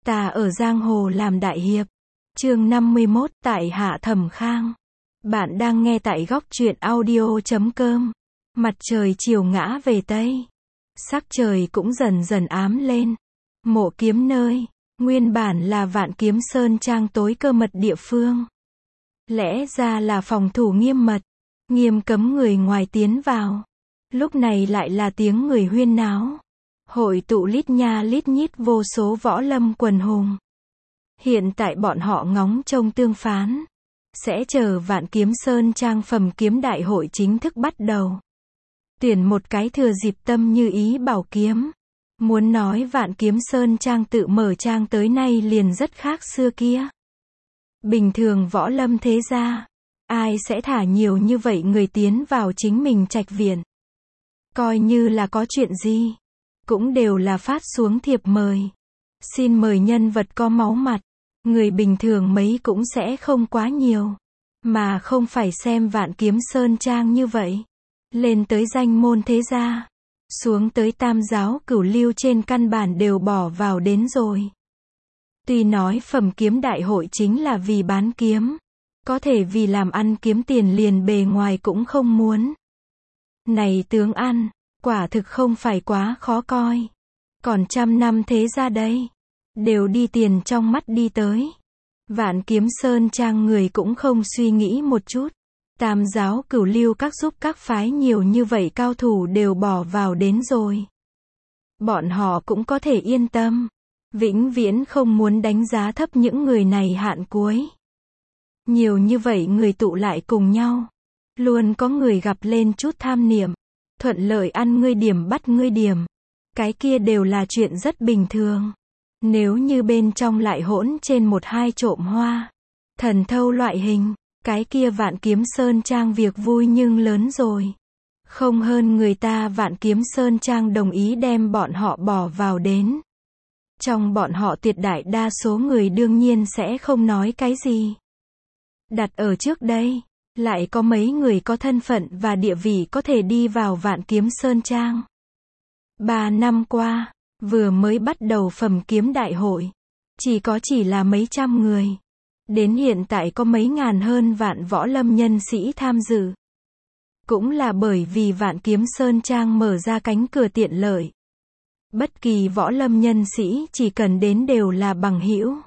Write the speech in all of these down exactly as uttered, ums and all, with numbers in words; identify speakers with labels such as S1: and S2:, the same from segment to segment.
S1: Ta ở giang hồ làm đại hiệp. Chương năm mươi mốt, tại Hạ Thẩm Khang. Bạn đang nghe tại góc truyện audio chấm com. Mặt trời chiều ngã về Tây. Sắc trời cũng dần dần ám lên. Mộ kiếm nơi, nguyên bản là Vạn Kiếm Sơn Trang tối cơ mật địa phương. Lẽ ra là phòng thủ nghiêm mật, nghiêm cấm người ngoài tiến vào. Lúc này lại là tiếng người huyên náo. Hội tụ lít nha lít nhít vô số võ lâm quần hùng. Hiện tại bọn họ ngóng trông tương phán. Sẽ chờ Vạn Kiếm Sơn Trang phẩm kiếm đại hội chính thức bắt đầu. Tuyển một cái thừa dịp tâm như ý bảo kiếm. Muốn nói Vạn Kiếm Sơn Trang tự mở trang tới nay liền rất khác xưa kia. Bình thường võ lâm thế gia, ai sẽ thả nhiều như vậy người tiến vào chính mình trạch viện. Coi như là có chuyện gì, cũng đều là phát xuống thiệp mời. Xin mời nhân vật có máu mặt, người bình thường mấy cũng sẽ không quá nhiều. Mà không phải xem Vạn Kiếm Sơn Trang như vậy. Lên tới danh môn thế gia, xuống tới tam giáo cửu lưu trên căn bản đều bỏ vào đến rồi. Tuy nói phẩm kiếm đại hội chính là vì bán kiếm, có thể vì làm ăn kiếm tiền liền bề ngoài cũng không muốn. Này tướng ăn, quả thực không phải quá khó coi. Còn trăm năm thế gia đây, đều đi tiền trong mắt đi tới. Vạn Kiếm Sơn Trang người cũng không suy nghĩ một chút. Tam giáo cửu lưu các giúp các phái nhiều như vậy cao thủ đều bỏ vào đến rồi. Bọn họ cũng có thể yên tâm. Vĩnh viễn không muốn đánh giá thấp những người này hạn cuối. Nhiều như vậy người tụ lại cùng nhau. Luôn có người gặp lên chút tham niệm. Thuận lợi ăn ngươi điểm bắt ngươi điểm. Cái kia đều là chuyện rất bình thường. Nếu như bên trong lại hỗn trên một hai trộm hoa, thần thâu loại hình, cái kia Vạn Kiếm Sơn Trang việc vui nhưng lớn rồi. Không hơn người ta Vạn Kiếm Sơn Trang đồng ý đem bọn họ bỏ vào đến. Trong bọn họ tuyệt đại đa số người đương nhiên sẽ không nói cái gì. Đặt ở trước đây, lại có mấy người có thân phận và địa vị có thể đi vào Vạn Kiếm Sơn Trang. Ba năm qua, vừa mới bắt đầu phẩm kiếm đại hội, chỉ có chỉ là mấy trăm người. Đến hiện tại có mấy ngàn hơn vạn võ lâm nhân sĩ tham dự. Cũng là bởi vì Vạn Kiếm Sơn Trang mở ra cánh cửa tiện lợi. Bất kỳ võ lâm nhân sĩ chỉ cần đến đều là bằng hữu,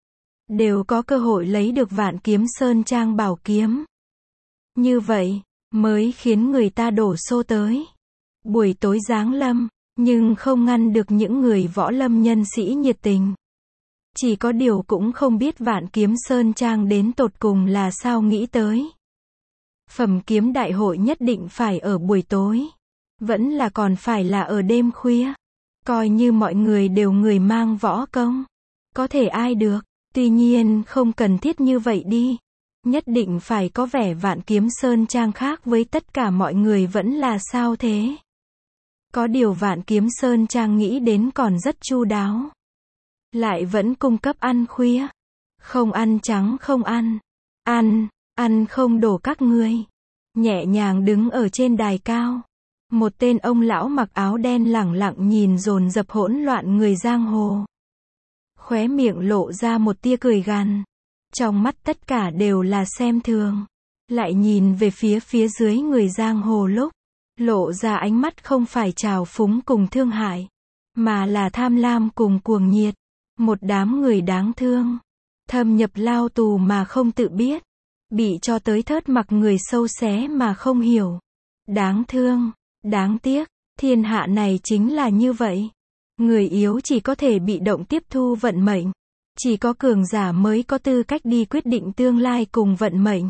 S1: đều có cơ hội lấy được Vạn Kiếm Sơn Trang bảo kiếm. Như vậy, mới khiến người ta đổ xô tới. Buổi tối giáng lâm, nhưng không ngăn được những người võ lâm nhân sĩ nhiệt tình. Chỉ có điều cũng không biết Vạn Kiếm Sơn Trang đến tột cùng là sao nghĩ tới. Phẩm kiếm đại hội nhất định phải ở buổi tối. Vẫn là còn phải là ở đêm khuya. Coi như mọi người đều người mang võ công. Có thể ai được. Tuy nhiên không cần thiết như vậy đi. Nhất định phải có vẻ Vạn Kiếm Sơn Trang khác với tất cả mọi người vẫn là sao thế. Có điều Vạn Kiếm Sơn Trang nghĩ đến còn rất chu đáo. Lại vẫn cung cấp ăn khuya. Không ăn trắng không ăn. Ăn, ăn không đổ các ngươi. Nhẹ nhàng đứng ở trên đài cao. Một tên ông lão mặc áo đen lẳng lặng nhìn dồn dập hỗn loạn người giang hồ. Khóe miệng lộ ra một tia cười gằn. Trong mắt tất cả đều là xem thường. Lại nhìn về phía phía dưới người giang hồ lúc. Lộ ra ánh mắt không phải trào phúng cùng thương hại. Mà là tham lam cùng cuồng nhiệt. Một đám người đáng thương. Thâm nhập lao tù mà không tự biết. Bị cho tới thớt mặc người sâu xé mà không hiểu. Đáng thương. Đáng tiếc. Thiên hạ này chính là như vậy. Người yếu chỉ có thể bị động tiếp thu vận mệnh. Chỉ có cường giả mới có tư cách đi quyết định tương lai cùng vận mệnh.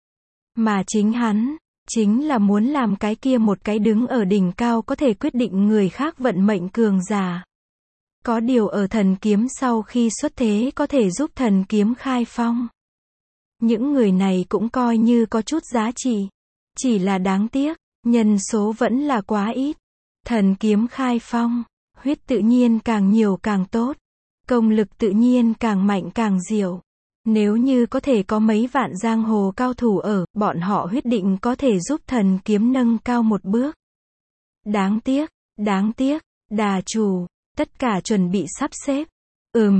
S1: Mà chính hắn, chính là muốn làm cái kia một cái đứng ở đỉnh cao có thể quyết định người khác vận mệnh cường giả. Có điều ở thần kiếm sau khi xuất thế có thể giúp thần kiếm khai phong. Những người này cũng coi như có chút giá trị. Chỉ là đáng tiếc, nhân số vẫn là quá ít. Thần kiếm khai phong, huyết tự nhiên càng nhiều càng tốt. Công lực tự nhiên càng mạnh càng diệu. Nếu như có thể có mấy vạn giang hồ cao thủ ở, bọn họ huyết định có thể giúp thần kiếm nâng cao một bước. Đáng tiếc, đáng tiếc, đà chủ, tất cả chuẩn bị sắp xếp. Ừm,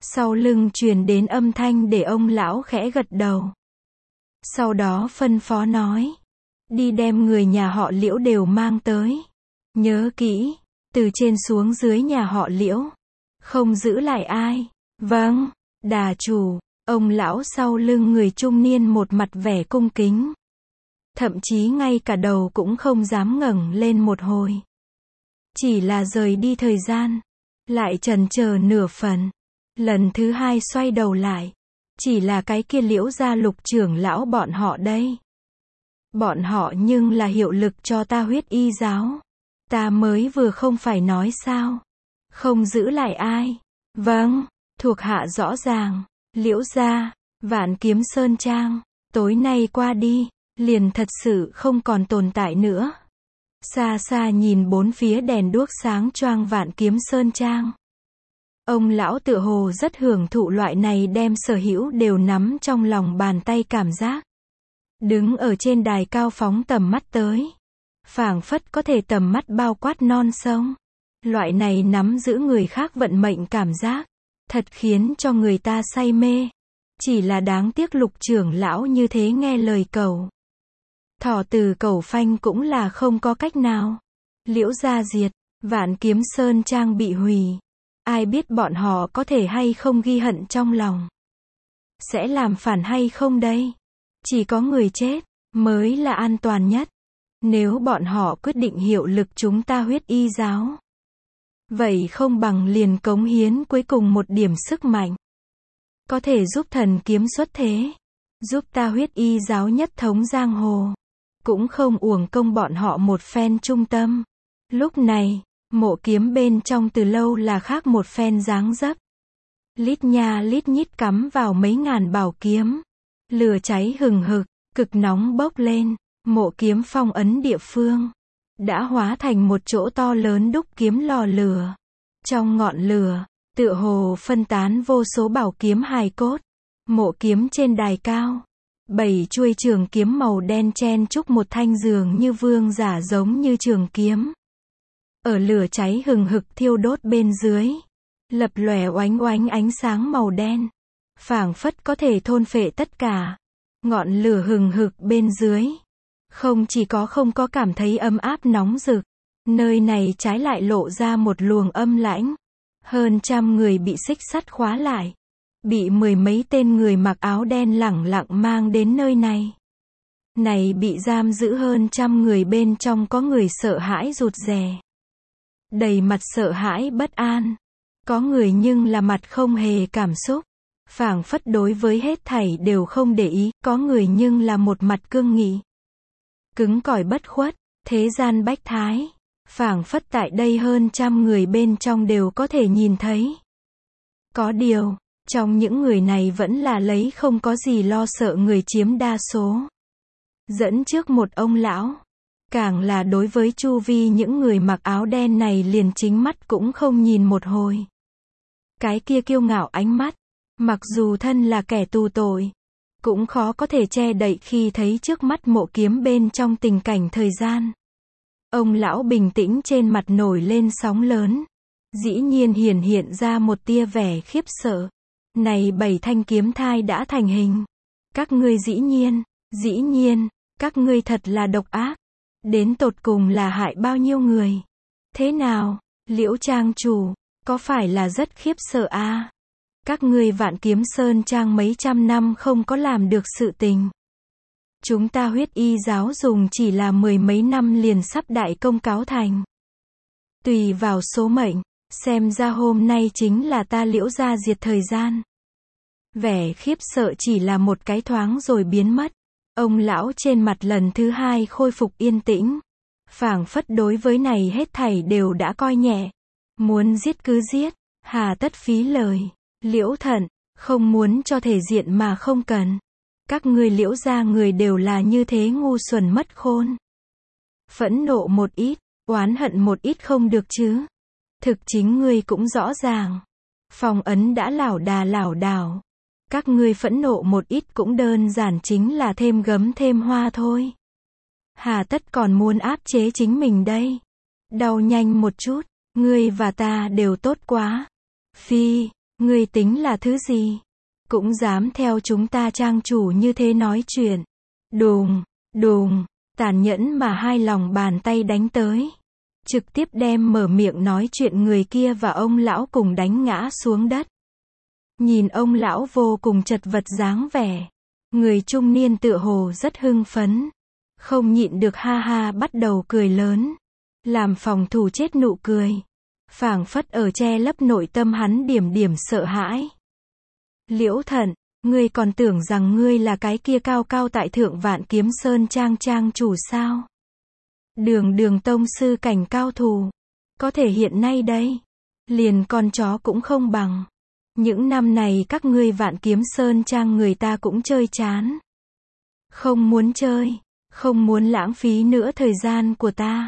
S1: Sau lưng truyền đến âm thanh để ông lão khẽ gật đầu. Sau đó phân phó nói. Đi đem người nhà họ Liễu đều mang tới. Nhớ kỹ, từ trên xuống dưới nhà họ Liễu. Không giữ lại ai. Vâng, đà chủ. Ông lão sau lưng người trung niên một mặt vẻ cung kính. Thậm chí ngay cả đầu cũng không dám ngẩng lên một hồi. Chỉ là rời đi thời gian. Lại chần chờ nửa phần. Lần thứ hai xoay đầu lại. Chỉ là cái kia Liễu gia Lục trưởng lão bọn họ đây. Bọn họ nhưng là hiệu lực cho ta huyết y giáo. Ta mới vừa không phải nói sao. Không giữ lại ai. Vâng, thuộc hạ rõ ràng. Liễu gia, Vạn Kiếm Sơn Trang, tối nay qua đi, liền thật sự không còn tồn tại nữa. Xa xa nhìn bốn phía đèn đuốc sáng choang Vạn Kiếm Sơn Trang. Ông lão tựa hồ rất hưởng thụ loại này đem sở hữu đều nắm trong lòng bàn tay cảm giác. Đứng ở trên đài cao phóng tầm mắt tới. Phảng phất có thể tầm mắt bao quát non sông. Loại này nắm giữ người khác vận mệnh cảm giác. Thật khiến cho người ta say mê. Chỉ là đáng tiếc Lục trưởng lão như thế nghe lời cầu. Thỏ từ cầu phanh cũng là không có cách nào. Liễu gia diệt, Vạn Kiếm Sơn Trang bị hủy. Ai biết bọn họ có thể hay không ghi hận trong lòng. Sẽ làm phản hay không đây? Chỉ có người chết, mới là an toàn nhất. Nếu bọn họ quyết định hiệu lực chúng ta huyết y giáo. Vậy không bằng liền cống hiến cuối cùng một điểm sức mạnh. Có thể giúp thần kiếm xuất thế. Giúp ta huyết y giáo nhất thống giang hồ. Cũng không uổng công bọn họ một phen trung tâm. Lúc này, mộ kiếm bên trong từ lâu là khác một phen dáng dấp. Lít nha lít nhít cắm vào mấy ngàn bảo kiếm. Lửa cháy hừng hực, cực nóng bốc lên. Mộ kiếm phong ấn địa phương. Đã hóa thành một chỗ to lớn đúc kiếm lò lửa. Trong ngọn lửa, tựa hồ phân tán vô số bảo kiếm hài cốt. Mộ kiếm trên đài cao. Bảy chuôi trường kiếm màu đen chen chúc một thanh dường như vương giả giống như trường kiếm. Ở lửa cháy hừng hực thiêu đốt bên dưới. Lập lòe oánh oánh ánh sáng màu đen. Phảng phất có thể thôn phệ tất cả. Ngọn lửa hừng hực bên dưới. Không chỉ có không có cảm thấy ấm áp nóng rực. Nơi này trái lại lộ ra một luồng âm lãnh. Hơn trăm người bị xích sắt khóa lại. Bị mười mấy tên người mặc áo đen lẳng lặng mang đến nơi này. Này bị giam giữ hơn trăm người bên trong có người sợ hãi rụt rè. Đầy mặt sợ hãi bất an. Có người nhưng là mặt không hề cảm xúc. Phảng phất đối với hết thảy đều không để ý. Có người nhưng là một mặt cương nghị. Cứng cỏi bất khuất. Thế gian bách thái. Phảng phất tại đây hơn trăm người bên trong đều có thể nhìn thấy. Có điều, trong những người này vẫn là lấy không có gì lo sợ người chiếm đa số. Dẫn trước một ông lão. Càng là đối với chu vi những người mặc áo đen này liền chính mắt cũng không nhìn một hồi. Cái kia kiêu ngạo ánh mắt. Mặc dù thân là kẻ tù tội. Cũng khó có thể che đậy khi thấy trước mắt mộ kiếm bên trong tình cảnh thời gian. Ông lão bình tĩnh trên mặt nổi lên sóng lớn. Dĩ nhiên hiển hiện ra một tia vẻ khiếp sợ. Này bảy thanh kiếm thai đã thành hình. Các ngươi dĩ nhiên, dĩ nhiên, các ngươi thật là độc ác. Đến tột cùng là hại bao nhiêu người. Thế nào, Liễu trang chủ, có phải là rất khiếp sợ à? Các ngươi Vạn Kiếm Sơn Trang mấy trăm năm không có làm được sự tình. Chúng ta huyết y giáo dùng chỉ là mười mấy năm liền sắp đại công cáo thành. Tùy vào số mệnh, xem ra hôm nay chính là ta Liễu gia diệt thời gian. Vẻ khiếp sợ chỉ là một cái thoáng rồi biến mất. Ông lão trên mặt lần thứ hai khôi phục yên tĩnh. Phảng phất đối với này hết thảy đều đã coi nhẹ. Muốn giết cứ giết, hà tất phí lời. Liễu thận, không muốn cho thể diện mà không cần. Các ngươi Liễu gia người đều là như thế ngu xuẩn mất khôn. Phẫn nộ một ít, oán hận một ít không được chứ. Thực chính ngươi cũng rõ ràng. Phong ấn đã lảo đà lảo đảo. Các ngươi phẫn nộ một ít cũng đơn giản chính là thêm gấm thêm hoa thôi. Hà tất còn muốn áp chế chính mình đây. Đau nhanh một chút, ngươi và ta đều tốt quá. Phi, Ngươi tính là thứ gì? Cũng dám theo chúng ta trang chủ như thế nói chuyện. Đùng, đùng, tàn nhẫn mà hai lòng bàn tay đánh tới. Trực tiếp đem mở miệng nói chuyện người kia và ông lão cùng đánh ngã xuống đất. Nhìn ông lão vô cùng chật vật dáng vẻ. Người trung niên tựa hồ rất hưng phấn. Không nhịn được ha ha bắt đầu cười lớn. Làm phòng thủ chết nụ cười. Phảng phất ở che lấp nội tâm hắn điểm điểm sợ hãi. Liễu Thận, ngươi còn tưởng rằng ngươi là cái kia cao cao tại thượng Vạn Kiếm Sơn trang trang chủ sao? Đường đường tông sư cảnh cao thủ. Có thể hiện nay đây. Liền con chó cũng không bằng. Những năm này các ngươi Vạn Kiếm Sơn trang người ta cũng chơi chán. Không muốn chơi. Không muốn lãng phí nữa thời gian của ta.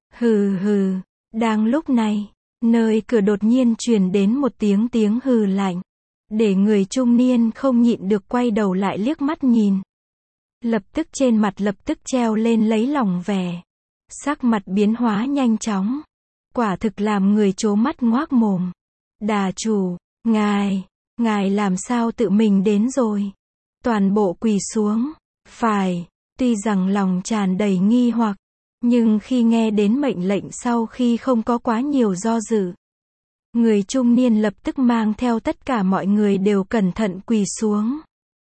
S1: Hừ hừ. Đang lúc này, nơi cửa đột nhiên truyền đến một tiếng tiếng hừ lạnh. Để người trung niên không nhịn được quay đầu lại liếc mắt nhìn. Lập tức trên mặt lập tức treo lên lấy lòng vẻ. Sắc mặt biến hóa nhanh chóng. Quả thực làm người trố mắt ngoác mồm. Đà chủ, ngài, ngài làm sao tự mình đến rồi? Toàn bộ quỳ xuống. Phải, tuy rằng lòng tràn đầy nghi hoặc. Nhưng khi nghe đến mệnh lệnh sau khi không có quá nhiều do dự. Người trung niên lập tức mang theo tất cả mọi người đều cẩn thận quỳ xuống.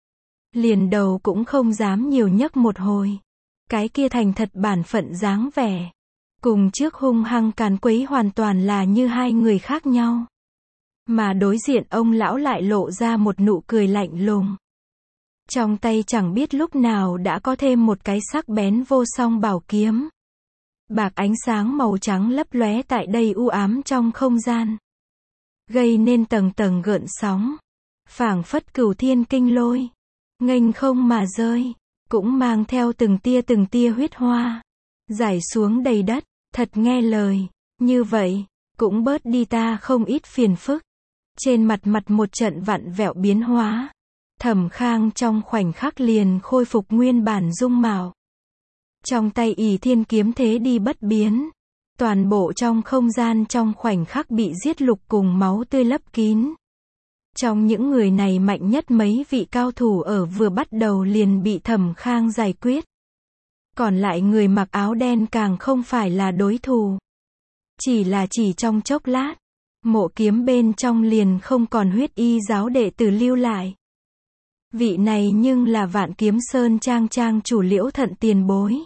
S1: Liền đầu cũng không dám nhiều nhấc một hồi. Cái kia thành thật bản phận dáng vẻ. Cùng trước hung hăng càn quấy hoàn toàn là như hai người khác nhau. Mà đối diện ông lão lại lộ ra một nụ cười lạnh lùng. Trong tay chẳng biết lúc nào đã có thêm một cái sắc bén vô song bảo kiếm. Bạc ánh sáng màu trắng lấp lóe tại đây u ám trong không gian. Gây nên tầng tầng gợn sóng. Phảng phất cửu thiên kinh lôi. Nghênh không mà rơi. Cũng mang theo từng tia từng tia huyết hoa. Rải xuống đầy đất. Thật nghe lời. Như vậy, cũng bớt đi ta không ít phiền phức. Trên mặt mặt một trận vặn vẹo biến hóa. Thẩm Khang trong khoảnh khắc liền khôi phục nguyên bản dung mạo. Trong tay ỷ thiên kiếm thế đi bất biến. Toàn bộ trong không gian trong khoảnh khắc bị giết lục cùng máu tươi lấp kín. Trong những người này mạnh nhất mấy vị cao thủ ở vừa bắt đầu liền bị Thẩm Khang giải quyết. Còn lại người mặc áo đen càng không phải là đối thủ. Chỉ là chỉ trong chốc lát. Mộ kiếm bên trong liền không còn huyết y giáo đệ tử lưu lại. Vị này nhưng là Vạn Kiếm Sơn trang trang chủ Liễu Thận tiền bối.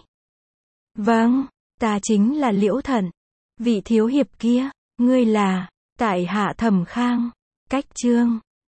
S1: Vâng, ta chính là Liễu Thận. Vị thiếu hiệp kia, ngươi là, tại hạ Thẩm Khang. Cách chương